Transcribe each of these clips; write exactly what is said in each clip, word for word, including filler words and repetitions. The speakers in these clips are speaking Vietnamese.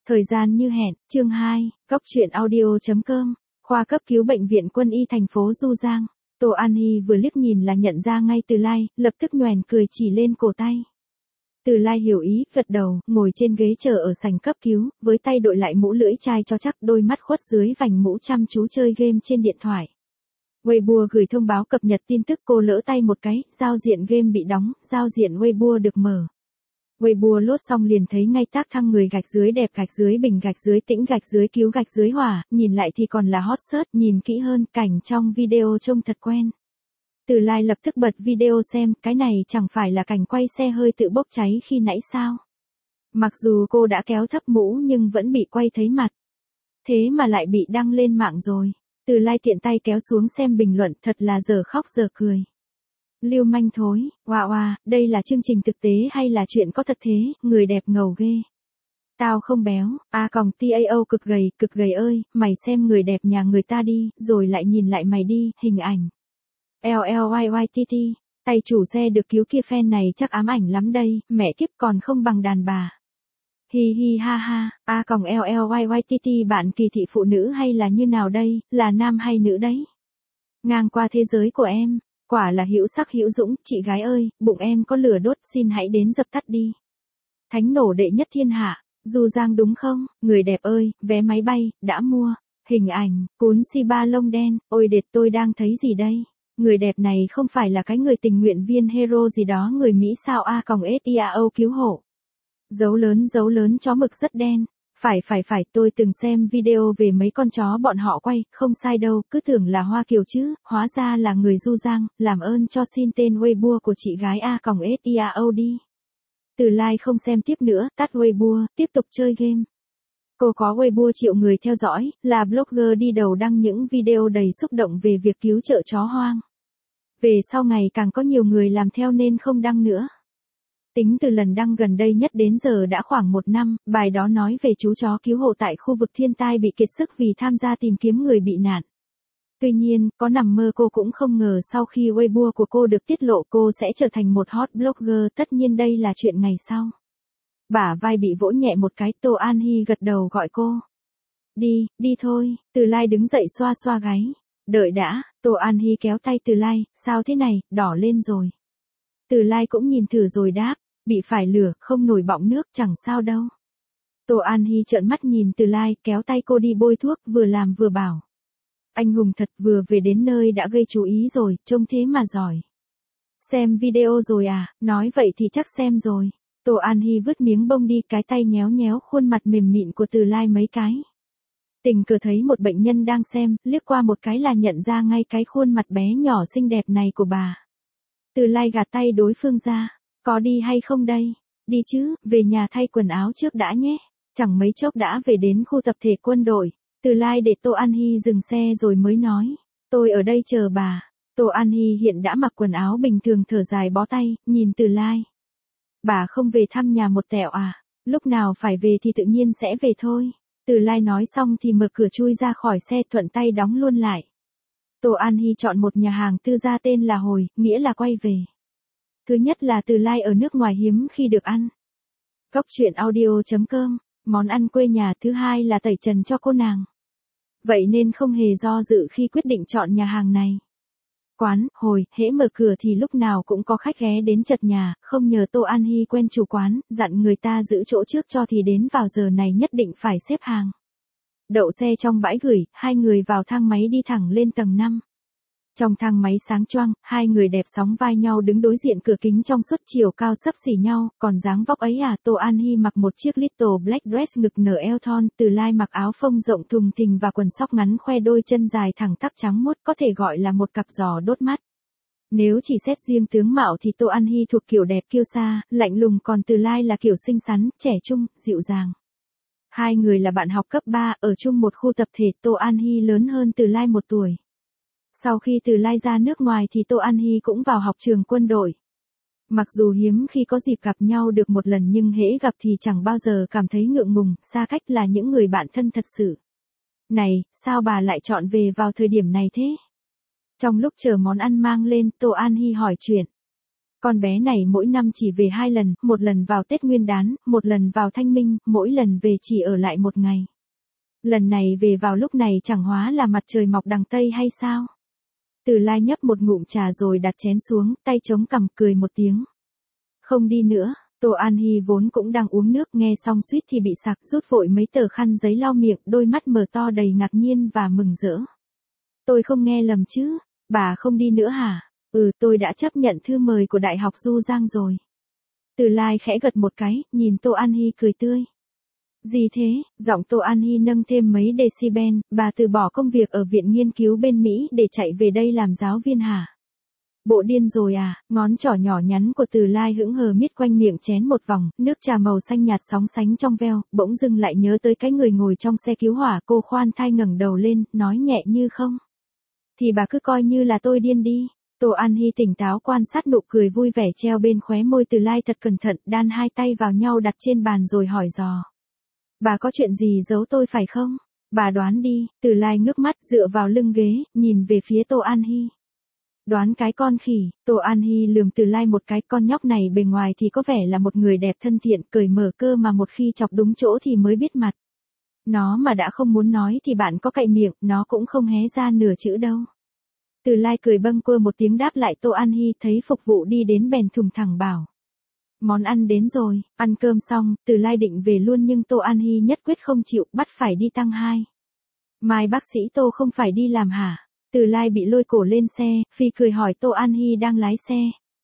Thời gian như hẹn, chương hai, góc truyện audio.com, khoa cấp cứu bệnh viện Quân y thành phố Du Giang. Tô An Hi vừa liếc nhìn là nhận ra ngay Từ Lai, lập tức nhoẻn cười chỉ lên cổ tay. Từ Lai hiểu ý, gật đầu, ngồi trên ghế chờ ở sảnh cấp cứu, với tay đội lại mũ lưỡi chai cho chắc, đôi mắt khuất dưới vành mũ chăm chú chơi game trên điện thoại. Weibo gửi thông báo cập nhật tin tức, cô lỡ tay một cái, giao diện game bị đóng, giao diện Weibo được mở. Weibo lốt xong liền thấy ngay tác thăng người gạch dưới đẹp gạch dưới bình gạch dưới tĩnh gạch dưới cứu gạch dưới hỏa, nhìn lại thì còn là hot search, nhìn kỹ hơn, cảnh trong video trông thật quen. Từ Lai lập tức bật video xem, cái này chẳng phải là cảnh quay xe hơi tự bốc cháy khi nãy sao? Mặc dù cô đã kéo thấp mũ nhưng vẫn bị quay thấy mặt. Thế mà lại bị đăng lên mạng rồi. Từ Lai tiện tay kéo xuống xem bình luận, thật là giờ khóc giờ cười. Lưu manh thối, oa oa, đây là chương trình thực tế hay là chuyện có thật thế, người đẹp ngầu ghê. Tao không béo, a còng tao cực gầy, cực gầy ơi, mày xem người đẹp nhà người ta đi, rồi lại nhìn lại mày đi, hình ảnh. LLYYTT, tay chủ xe được cứu kia fan này chắc ám ảnh lắm đây, mẹ kiếp còn không bằng đàn bà. Hi hi ha ha, a còng LLYYTT bạn kỳ thị phụ nữ hay là như nào đây, là nam hay nữ đấy? Ngang qua thế giới của em. Quả là hữu sắc hữu dũng, chị gái ơi, bụng em có lửa đốt, xin hãy đến dập tắt đi. Thánh nổ đệ nhất thiên hạ, Du Giang đúng không? Người đẹp ơi, vé máy bay, đã mua. Hình ảnh, cún si ba lông đen, ôi đệt tôi đang thấy gì đây? Người đẹp này không phải là cái người tình nguyện viên hero gì đó người Mỹ sao a còng siao cứu hộ. Dấu lớn dấu lớn chó mực rất đen. Phải phải phải, tôi từng xem video về mấy con chó bọn họ quay, không sai đâu, cứ tưởng là Hoa Kiều chứ, hóa ra là người Du Giang, làm ơn cho xin tên Weibo của chị gái a còng siao đi. Từ Lai không xem tiếp nữa, tắt Weibo, tiếp tục chơi game. Cô có Weibo triệu người theo dõi, là blogger đi đầu đăng những video đầy xúc động về việc cứu trợ chó hoang. Về sau ngày càng có nhiều người làm theo nên không đăng nữa. Tính từ lần đăng gần đây nhất đến giờ đã khoảng một năm, bài đó nói về chú chó cứu hộ tại khu vực thiên tai bị kiệt sức vì tham gia tìm kiếm người bị nạn. Tuy nhiên, có nằm mơ cô cũng không ngờ sau khi Weibo của cô được tiết lộ cô sẽ trở thành một hot blogger, tất nhiên đây là chuyện ngày sau. Bả vai bị vỗ nhẹ một cái, Tô An Hi gật đầu gọi cô. Đi, đi thôi, Từ Lai đứng dậy xoa xoa gáy. Đợi đã, Tô An Hi kéo tay Từ Lai, sao thế này, đỏ lên rồi. Từ Lai cũng nhìn thử rồi đáp. Bị phải lửa, không nổi bọng nước, chẳng sao đâu. Tô An Hi trợn mắt nhìn Từ Lai, kéo tay cô đi bôi thuốc, vừa làm vừa bảo. Anh hùng thật, vừa về đến nơi đã gây chú ý rồi, trông thế mà giỏi. Xem video rồi à, nói vậy thì chắc xem rồi. Tô An Hi vứt miếng bông đi, cái tay nhéo nhéo khuôn mặt mềm mịn của Từ Lai mấy cái. Tình cờ thấy một bệnh nhân đang xem, liếc qua một cái là nhận ra ngay cái khuôn mặt bé nhỏ xinh đẹp này của bà. Từ Lai gạt tay đối phương ra. Có đi hay không đây? Đi chứ, về nhà thay quần áo trước đã nhé. Chẳng mấy chốc đã về đến khu tập thể quân đội. Từ Lai để Tô An Hi dừng xe rồi mới nói. Tôi ở đây chờ bà. Tô An Hi hiện đã mặc quần áo bình thường thở dài bó tay, nhìn Từ Lai. Bà không về thăm nhà một tẹo à? Lúc nào phải về thì tự nhiên sẽ về thôi. Từ Lai nói xong thì mở cửa chui ra khỏi xe thuận tay đóng luôn lại. Tô An Hi chọn một nhà hàng tư gia tên là Hồi, nghĩa là quay về. Thứ nhất là Từ Lai ở nước ngoài hiếm khi được ăn. Góc truyện audio.com, món ăn quê nhà. Thứ hai là tẩy trần cho cô nàng. Vậy nên không hề do dự khi quyết định chọn nhà hàng này. Quán, Hồi, hễ mở cửa thì lúc nào cũng có khách ghé đến chật nhà, không nhờ Tô An Hi quen chủ quán, dặn người ta giữ chỗ trước cho thì đến vào giờ này nhất định phải xếp hàng. Đậu xe trong bãi gửi, hai người vào thang máy đi thẳng lên tầng năm. Trong thang máy sáng choang, hai người đẹp sóng vai nhau đứng đối diện cửa kính trong suốt chiều cao xấp xỉ nhau, còn dáng vóc ấy à. Tô An Hi mặc một chiếc little black dress ngực nở eo thon, Từ Lai mặc áo phông rộng thùng thình và quần sóc ngắn khoe đôi chân dài thẳng tắp trắng muốt, có thể gọi là một cặp giò đốt mắt. Nếu chỉ xét riêng tướng mạo thì Tô An Hi thuộc kiểu đẹp kiêu sa, lạnh lùng, còn Từ Lai là kiểu xinh xắn, trẻ trung, dịu dàng. Hai người là bạn học cấp ba, ở chung một khu tập thể. Tô An Hi lớn hơn Từ Lai một tuổi. Sau khi Từ Lai ra nước ngoài thì Tô An Hi cũng vào học trường quân đội. Mặc dù hiếm khi có dịp gặp nhau được một lần nhưng hễ gặp thì chẳng bao giờ cảm thấy ngượng ngùng, xa cách, là những người bạn thân thật sự. Này, sao bà lại chọn về vào thời điểm này thế? Trong lúc chờ món ăn mang lên, Tô An Hi hỏi chuyện. Con bé này mỗi năm chỉ về hai lần, một lần vào Tết Nguyên đán, một lần vào Thanh Minh, mỗi lần về chỉ ở lại một ngày. Lần này về vào lúc này chẳng hóa là mặt trời mọc đằng Tây hay sao? Từ Lai nhấp một ngụm trà rồi đặt chén xuống, tay chống cằm cười một tiếng. Không đi nữa. Tô An Hi vốn cũng đang uống nước, nghe xong suýt thì bị sặc, rút vội mấy tờ khăn giấy lau miệng, đôi mắt mở to đầy ngạc nhiên và mừng rỡ. Tôi không nghe lầm chứ, bà không đi nữa hả? Ừ, tôi đã chấp nhận thư mời của Đại học Du Giang rồi. Từ Lai khẽ gật một cái, nhìn Tô An Hi cười tươi. Gì thế? Giọng Tô An Hi nâng thêm mấy decibel, bà từ bỏ công việc ở viện nghiên cứu bên Mỹ để chạy về đây làm giáo viên hả? Bộ điên rồi à? Ngón trỏ nhỏ nhắn của Từ Lai hững hờ miết quanh miệng chén một vòng, nước trà màu xanh nhạt sóng sánh trong veo, bỗng dưng lại nhớ tới cái người ngồi trong xe cứu hỏa. Cô khoan thai ngẩng đầu lên, nói nhẹ như không. Thì bà cứ coi như là tôi điên đi. Tô An Hi tỉnh táo quan sát nụ cười vui vẻ treo bên khóe môi Từ Lai thật cẩn thận, đan hai tay vào nhau đặt trên bàn rồi hỏi dò. Bà có chuyện gì giấu tôi phải không? Bà đoán đi. Từ Lai ngước mắt dựa vào lưng ghế, nhìn về phía Tô An Hi. Đoán cái con khỉ. Tô An Hi lườm Từ Lai một cái, con nhóc này bề ngoài thì có vẻ là một người đẹp thân thiện, cởi mở cơ mà một khi chọc đúng chỗ thì mới biết mặt. Nó mà đã không muốn nói thì bạn có cậy miệng, nó cũng không hé ra nửa chữ đâu. Từ Lai cười bâng quơ một tiếng đáp lại Tô An Hi, thấy phục vụ đi đến bèn thùng thẳng bảo. Món ăn đến rồi. Ăn cơm xong, Từ Lai định về luôn nhưng Tô An Hi nhất quyết không chịu, bắt phải đi tăng hai. Mai bác sĩ Tô không phải đi làm hả? Từ Lai bị lôi cổ lên xe, phi cười hỏi Tô An Hi đang lái xe.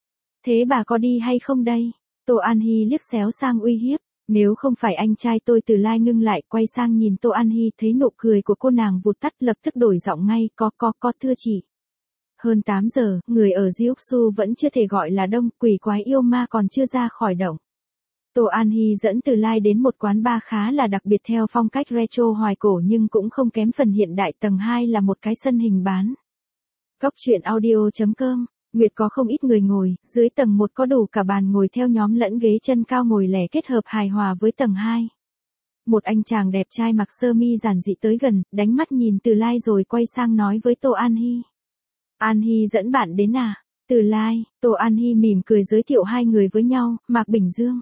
Thế bà có đi hay không đây? Tô An Hi liếc xéo sang uy hiếp. Nếu không phải anh trai tôi. Từ Lai ngưng lại, quay sang nhìn Tô An Hi, thấy nụ cười của cô nàng vụt tắt, lập tức đổi giọng ngay, có có có thưa chị. Hơn tám giờ, người ở Jiuxu vẫn chưa thể gọi là đông, quỷ quái yêu ma còn chưa ra khỏi động. Tô An Hi dẫn Từ Lai đến một quán bar khá là đặc biệt theo phong cách retro hoài cổ nhưng cũng không kém phần hiện đại. Tầng hai là một cái sân hình bán. Cóc truyện audio chấm com, Nguyệt có không ít người ngồi, dưới tầng một có đủ cả bàn ngồi theo nhóm lẫn ghế chân cao ngồi lẻ kết hợp hài hòa với tầng hai. Một anh chàng đẹp trai mặc sơ mi giản dị tới gần, đánh mắt nhìn Từ Lai rồi quay sang nói với Tô An Hi. An Hi dẫn bạn đến à? Từ Lai. Tô An Hi mỉm cười giới thiệu hai người với nhau, Mạc Bình Dương.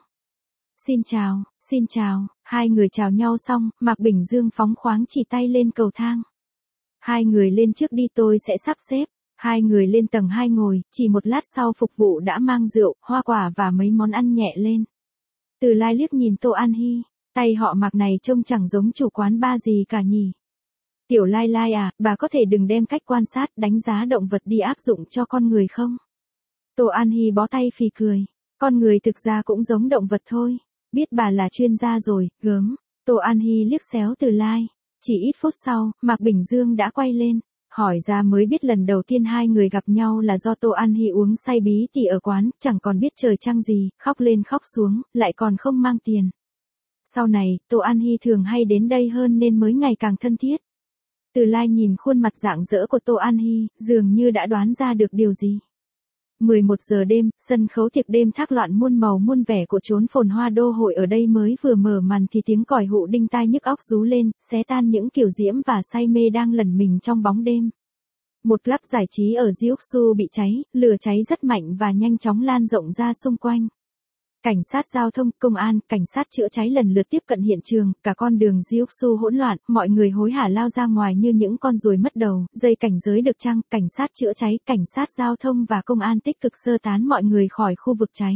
Xin chào, xin chào. Hai người chào nhau xong, Mạc Bình Dương phóng khoáng chỉ tay lên cầu thang. Hai người lên trước đi, tôi sẽ sắp xếp. Hai người lên tầng hai ngồi, chỉ một lát sau phục vụ đã mang rượu, hoa quả và mấy món ăn nhẹ lên. Từ Lai liếc nhìn Tô An Hi, tay họ Mạc này trông chẳng giống chủ quán bar gì cả nhỉ. Tiểu Lai Lai à, bà có thể đừng đem cách quan sát, đánh giá động vật đi áp dụng cho con người không? Tô An Hi bó tay phì cười. Con người thực ra cũng giống động vật thôi. Biết bà là chuyên gia rồi, gớm. Tô An Hi liếc xéo Từ Lai. Chỉ ít phút sau, Mạc Bình Dương đã quay lên. Hỏi ra mới biết lần đầu tiên hai người gặp nhau là do Tô An Hi uống say bí tỉ ở quán, chẳng còn biết trời trăng gì, khóc lên khóc xuống, lại còn không mang tiền. Sau này, Tô An Hi thường hay đến đây hơn nên mới ngày càng thân thiết. Từ Lai nhìn khuôn mặt rạng rỡ của Tô An Hi, dường như đã đoán ra được điều gì. mười một giờ đêm, sân khấu tiệc đêm thác loạn muôn màu muôn vẻ của chốn phồn hoa đô hội ở đây mới vừa mở màn thì tiếng còi hụ đinh tai nhức óc rú lên, xé tan những kiểu diễm và say mê đang lẩn mình trong bóng đêm. Một club giải trí ở Jiuxu bị cháy, lửa cháy rất mạnh và nhanh chóng lan rộng ra xung quanh. Cảnh sát giao thông, công an, cảnh sát chữa cháy lần lượt tiếp cận hiện trường, cả con đường Jiuxu hỗn loạn, mọi người hối hả lao ra ngoài như những con ruồi mất đầu, dây cảnh giới được trăng, cảnh sát chữa cháy, cảnh sát giao thông và công an tích cực sơ tán mọi người khỏi khu vực cháy.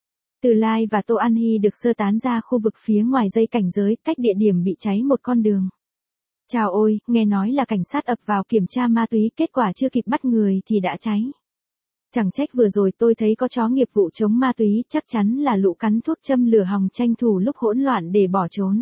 Từ Lai và Tô An Hi được sơ tán ra khu vực phía ngoài dây cảnh giới, cách địa điểm bị cháy một con đường. Chào ôi, nghe nói là cảnh sát ập vào kiểm tra ma túy, kết quả chưa kịp bắt người thì đã cháy. Chẳng trách vừa rồi tôi thấy có chó nghiệp vụ chống ma túy, chắc chắn là lũ cắn thuốc châm lửa hòng tranh thủ lúc hỗn loạn để bỏ trốn.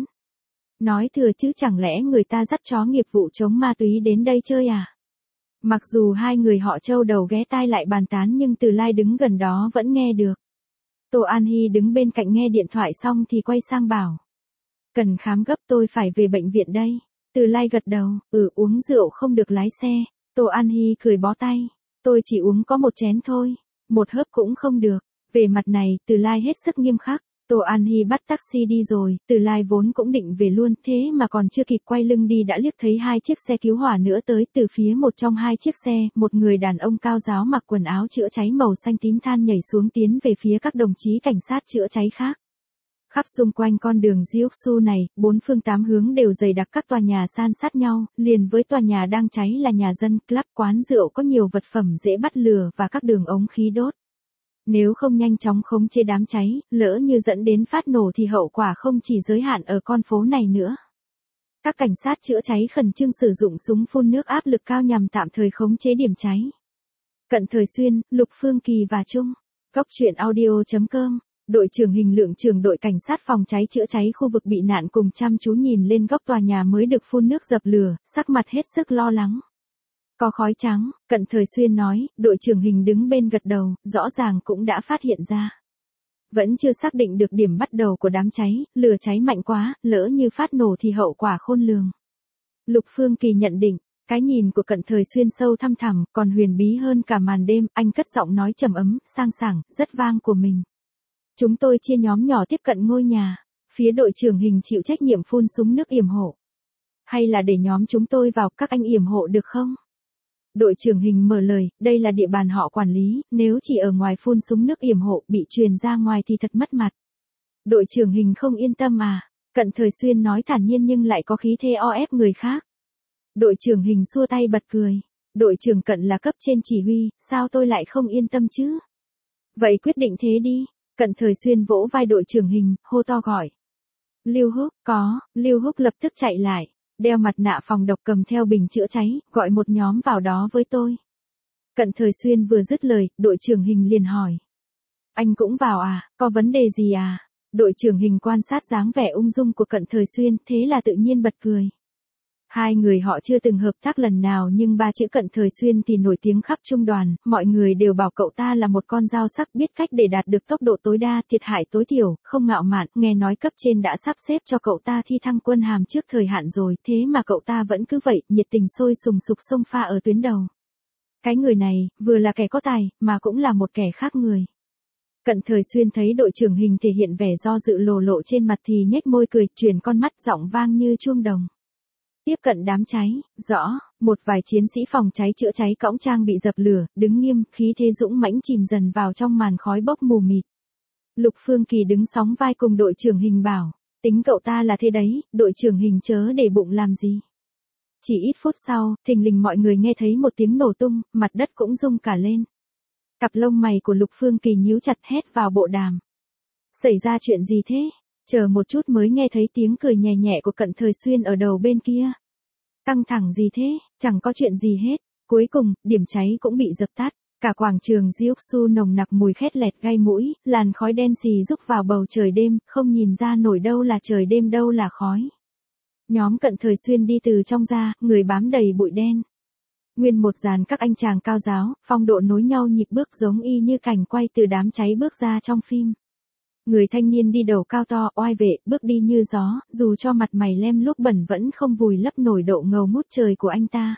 Nói thừa chứ chẳng lẽ người ta dắt chó nghiệp vụ chống ma túy đến đây chơi à? Mặc dù hai người họ trâu đầu ghé tai lại bàn tán nhưng Từ Lai đứng gần đó vẫn nghe được. Tô An Hi đứng bên cạnh nghe điện thoại xong thì quay sang bảo. Cần khám gấp, tôi phải về bệnh viện đây. Từ Lai gật đầu, ừ, uống rượu không được lái xe. Tô An Hi cười bó tay. Tôi chỉ uống có một chén thôi, một hớp cũng không được. Về mặt này, Từ Lai hết sức nghiêm khắc. Tô An Hi bắt taxi đi rồi, Từ Lai vốn cũng định về luôn, thế mà còn chưa kịp quay lưng đi đã liếc thấy hai chiếc xe cứu hỏa nữa tới. Từ phía một trong hai chiếc xe, một người đàn ông cao ráo mặc quần áo chữa cháy màu xanh tím than nhảy xuống tiến về phía các đồng chí cảnh sát chữa cháy khác. Khắp xung quanh con đường Jiu-Su này, bốn phương tám hướng đều dày đặc các tòa nhà san sát nhau, liền với tòa nhà đang cháy là nhà dân, club, quán rượu có nhiều vật phẩm dễ bắt lửa và các đường ống khí đốt. Nếu không nhanh chóng khống chế đám cháy, lỡ như dẫn đến phát nổ thì hậu quả không chỉ giới hạn ở con phố này nữa. Các cảnh sát chữa cháy khẩn trương sử dụng súng phun nước áp lực cao nhằm tạm thời khống chế điểm cháy. Cận Thời Xuyên, Lục Phương Kỳ và Trung. Góc truyện audio chấm com. Đội trưởng Hình Lượng trưởng đội cảnh sát phòng cháy chữa cháy khu vực bị nạn cùng chăm chú nhìn lên góc tòa nhà mới được phun nước dập lửa, sắc mặt hết sức lo lắng. Có khói trắng, Cận Thời Xuyên nói, đội trưởng Hình đứng bên gật đầu, rõ ràng cũng đã phát hiện ra. Vẫn chưa xác định được điểm bắt đầu của đám cháy, lửa cháy mạnh quá, lỡ như phát nổ thì hậu quả khôn lường. Lục Phương Kỳ nhận định, cái nhìn của Cận Thời Xuyên sâu thăm thẳm, còn huyền bí hơn cả màn đêm, anh cất giọng nói trầm ấm, sang sảng, rất vang của mình. Chúng tôi chia nhóm nhỏ tiếp cận ngôi nhà, phía đội trưởng Hình chịu trách nhiệm phun súng nước yểm hộ. Hay là để nhóm chúng tôi vào, các anh yểm hộ được không? Đội trưởng Hình mở lời, đây là địa bàn họ quản lý, nếu chỉ ở ngoài phun súng nước yểm hộ bị truyền ra ngoài thì thật mất mặt. Đội trưởng Hình không yên tâm à? Cận Thời Xuyên nói thản nhiên nhưng lại có khí thế o ép người khác. Đội trưởng Hình xua tay bật cười. Đội trưởng Cận là cấp trên chỉ huy, sao tôi lại không yên tâm chứ? Vậy quyết định thế đi. Cận Thời Xuyên vỗ vai đội trưởng Hình, hô to gọi. Lưu Húc, có, Lưu Húc lập tức chạy lại, đeo mặt nạ phòng độc cầm theo bình chữa cháy, gọi một nhóm vào đó với tôi. Cận Thời Xuyên vừa dứt lời, đội trưởng Hình liền hỏi. Anh cũng vào à, có vấn đề gì à? Đội trưởng Hình quan sát dáng vẻ ung dung của Cận Thời Xuyên, thế là tự nhiên bật cười. Hai người họ chưa từng hợp tác lần nào nhưng ba chữ Cận Thời Xuyên thì nổi tiếng khắp trung đoàn, mọi người đều bảo cậu ta là một con dao sắc biết cách để đạt được tốc độ tối đa, thiệt hại tối thiểu, không ngạo mạn, nghe nói cấp trên đã sắp xếp cho cậu ta thi thăng quân hàm trước thời hạn rồi, thế mà cậu ta vẫn cứ vậy, nhiệt tình sôi sùng sục xông pha ở tuyến đầu. Cái người này, vừa là kẻ có tài, mà cũng là một kẻ khác người. Cận Thời Xuyên thấy đội trưởng Hình thể hiện vẻ do dự lồ lộ trên mặt thì nhếch môi cười, chuyển con mắt giọng vang như chuông đồng. Tiếp cận đám cháy, rõ, một vài chiến sĩ phòng cháy chữa cháy cõng trang bị dập lửa, đứng nghiêm, khí thế dũng mãnh chìm dần vào trong màn khói bốc mù mịt. Lục Phương Kỳ đứng sóng vai cùng đội trưởng Hình bảo, tính cậu ta là thế đấy, đội trưởng Hình chớ để bụng làm gì. Chỉ ít phút sau, thình lình mọi người nghe thấy một tiếng nổ tung, mặt đất cũng rung cả lên. Cặp lông mày của Lục Phương Kỳ nhíu chặt hét vào bộ đàm. Xảy ra chuyện gì thế? Chờ một chút mới nghe thấy tiếng cười nhẹ nhẹ của Cận Thời Xuyên ở đầu bên kia. Căng thẳng gì thế, chẳng có chuyện gì hết. Cuối cùng, điểm cháy cũng bị dập tắt. Cả quảng trường Jiu-Su nồng nặc mùi khét lẹt gai mũi, làn khói đen xì rúc vào bầu trời đêm, không nhìn ra nổi đâu là trời đêm đâu là khói. Nhóm Cận Thời Xuyên đi từ trong ra, người bám đầy bụi đen. Nguyên một dàn các anh chàng cao giáo, phong độ nối nhau nhịp bước giống y như cảnh quay từ đám cháy bước ra trong phim. Người thanh niên đi đầu cao to, oai vệ, bước đi như gió, dù cho mặt mày lem luốc bẩn vẫn không vùi lấp nổi độ ngầu ngút trời của anh ta.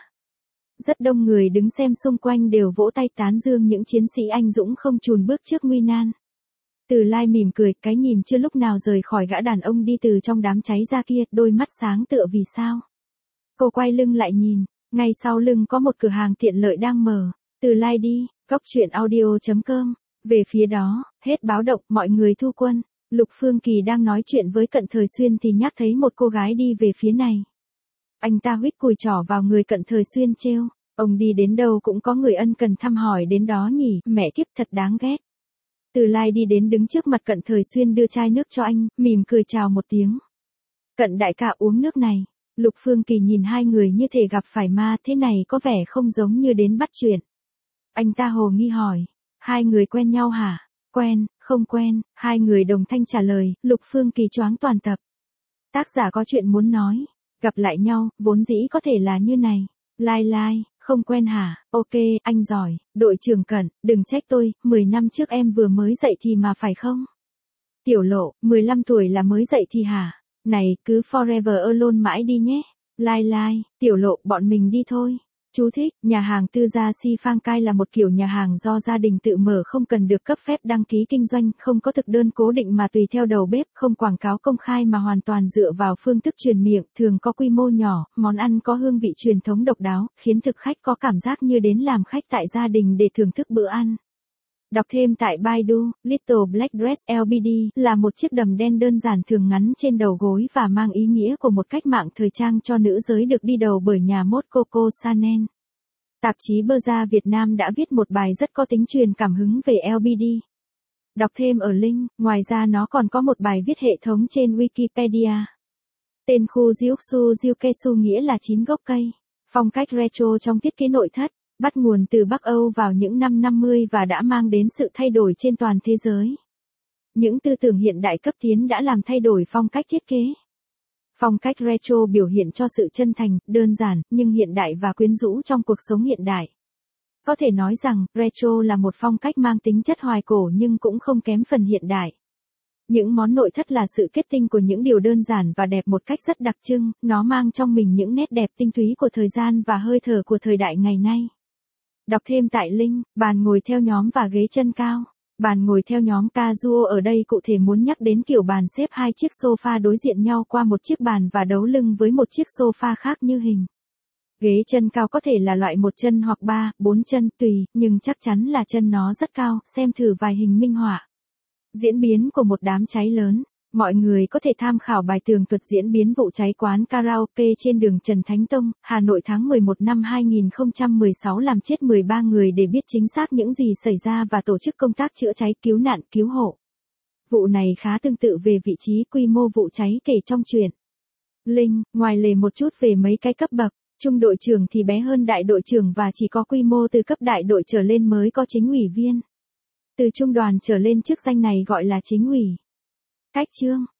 Rất đông người đứng xem xung quanh đều vỗ tay tán dương những chiến sĩ anh dũng không chùn bước trước nguy nan. Từ Lai mỉm cười, cái nhìn chưa lúc nào rời khỏi gã đàn ông đi từ trong đám cháy ra kia, đôi mắt sáng tựa vì sao. Cô quay lưng lại nhìn, ngay sau lưng có một cửa hàng tiện lợi đang mở. Từ Lai đi, góc truyện audio chấm com. Về phía đó, hết báo động, mọi người thu quân. Lục Phương Kỳ đang nói chuyện với Cận Thời Xuyên thì nhắc thấy một cô gái đi về phía này. Anh ta huýt cùi trỏ vào người Cận Thời Xuyên trêu. Ông đi đến đâu cũng có người ân cần thăm hỏi đến đó nhỉ, mẹ kiếp thật đáng ghét. Từ Lai đi đến đứng trước mặt Cận Thời Xuyên đưa chai nước cho anh, mỉm cười chào một tiếng. Cận đại ca uống nước này. Lục Phương Kỳ nhìn hai người như thể gặp phải ma, thế này có vẻ không giống như đến bắt chuyện. Anh ta hồ nghi hỏi. Hai người quen nhau hả? Quen, không quen, hai người đồng thanh trả lời, Lục Phương Kỳ choáng toàn tập. Tác giả có chuyện muốn nói, gặp lại nhau, vốn dĩ có thể là như này. Lai lai, không quen hả? Ok, anh giỏi, đội trưởng Cận, đừng trách tôi, mười năm trước em vừa mới dậy thì mà phải không? Tiểu Lộ, mười lăm tuổi là mới dậy thì hả? Này, cứ forever alone mãi đi nhé. Lai lai, Tiểu Lộ, bọn mình đi thôi. Chú thích, nhà hàng tư gia Si Phang Cai là một kiểu nhà hàng do gia đình tự mở không cần được cấp phép đăng ký kinh doanh, không có thực đơn cố định mà tùy theo đầu bếp, không quảng cáo công khai mà hoàn toàn dựa vào phương thức truyền miệng, thường có quy mô nhỏ, món ăn có hương vị truyền thống độc đáo, khiến thực khách có cảm giác như đến làm khách tại gia đình để thưởng thức bữa ăn. Đọc thêm tại Baidu, Little Black Dress lờ bê đê là một chiếc đầm đen đơn giản thường ngắn trên đầu gối và mang ý nghĩa của một cách mạng thời trang cho nữ giới được đi đầu bởi nhà mốt Coco Chanel. Tạp chí Bazaar Việt Nam đã viết một bài rất có tính truyền cảm hứng về lờ bê đê. Đọc thêm ở link, ngoài ra nó còn có một bài viết hệ thống trên Wikipedia. Tên khu Jiuksu Jiukesu nghĩa là chín gốc cây. Phong cách retro trong thiết kế nội thất, bắt nguồn từ Bắc Âu vào những năm năm mươi và đã mang đến sự thay đổi trên toàn thế giới. Những tư tưởng hiện đại cấp tiến đã làm thay đổi phong cách thiết kế. Phong cách retro biểu hiện cho sự chân thành, đơn giản, nhưng hiện đại và quyến rũ trong cuộc sống hiện đại. Có thể nói rằng, retro là một phong cách mang tính chất hoài cổ nhưng cũng không kém phần hiện đại. Những món nội thất là sự kết tinh của những điều đơn giản và đẹp một cách rất đặc trưng, nó mang trong mình những nét đẹp tinh túy của thời gian và hơi thở của thời đại ngày nay. Đọc thêm tại link, bàn ngồi theo nhóm và ghế chân cao. Bàn ngồi theo nhóm casual ở đây cụ thể muốn nhắc đến kiểu bàn xếp hai chiếc sofa đối diện nhau qua một chiếc bàn và đấu lưng với một chiếc sofa khác như hình. Ghế chân cao có thể là loại một chân hoặc ba, bốn chân tùy, nhưng chắc chắn là chân nó rất cao, xem thử vài hình minh họa. Diễn biến của một đám cháy lớn. Mọi người có thể tham khảo bài tường thuật diễn biến vụ cháy quán karaoke trên đường Trần Thánh Tông, Hà Nội tháng mười một năm hai nghìn không trăm mười sáu làm chết mười ba người để biết chính xác những gì xảy ra và tổ chức công tác chữa cháy cứu nạn cứu hộ. Vụ này khá tương tự về vị trí quy mô vụ cháy kể trong truyện. Linh, ngoài lề một chút về mấy cái cấp bậc, trung đội trưởng thì bé hơn đại đội trưởng và chỉ có quy mô từ cấp đại đội trở lên mới có chính ủy viên. Từ trung đoàn trở lên chức danh này gọi là chính ủy. Cách chương